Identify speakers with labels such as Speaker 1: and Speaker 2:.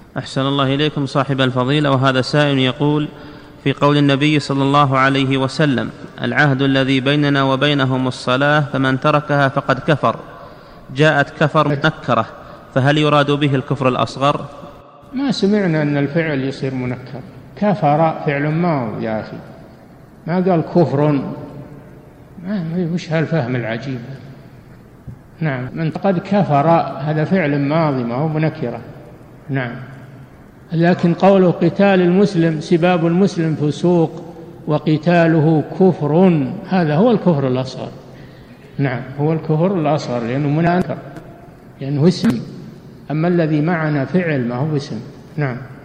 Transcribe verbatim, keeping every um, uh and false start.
Speaker 1: أحسن الله إليكم صاحب الفضيلة. وهذا سائل يقول: في قول النبي صلى الله عليه وسلم: العهد الذي بيننا وبينهم الصلاة فمن تركها فقد كفر، جاءت كفر منكرة، فهل يراد به الكفر الأصغر؟
Speaker 2: ما سمعنا أن الفعل يصير منكر. كفر فعل ماضي يا أخي، ما قال كفر. ما وش هالفهم العجيب؟ نعم، من قد كفر هذا فعل ماضي ما هو منكرة. نعم، لكن قوله قتال المسلم سباب المسلم فسوق وقتاله كفر، هذا هو الكفر الأصغر. نعم، هو الكفر الأصغر لأنه منكر، لأنه اسم. أما الذي معنا فعل ما هو اسم. نعم.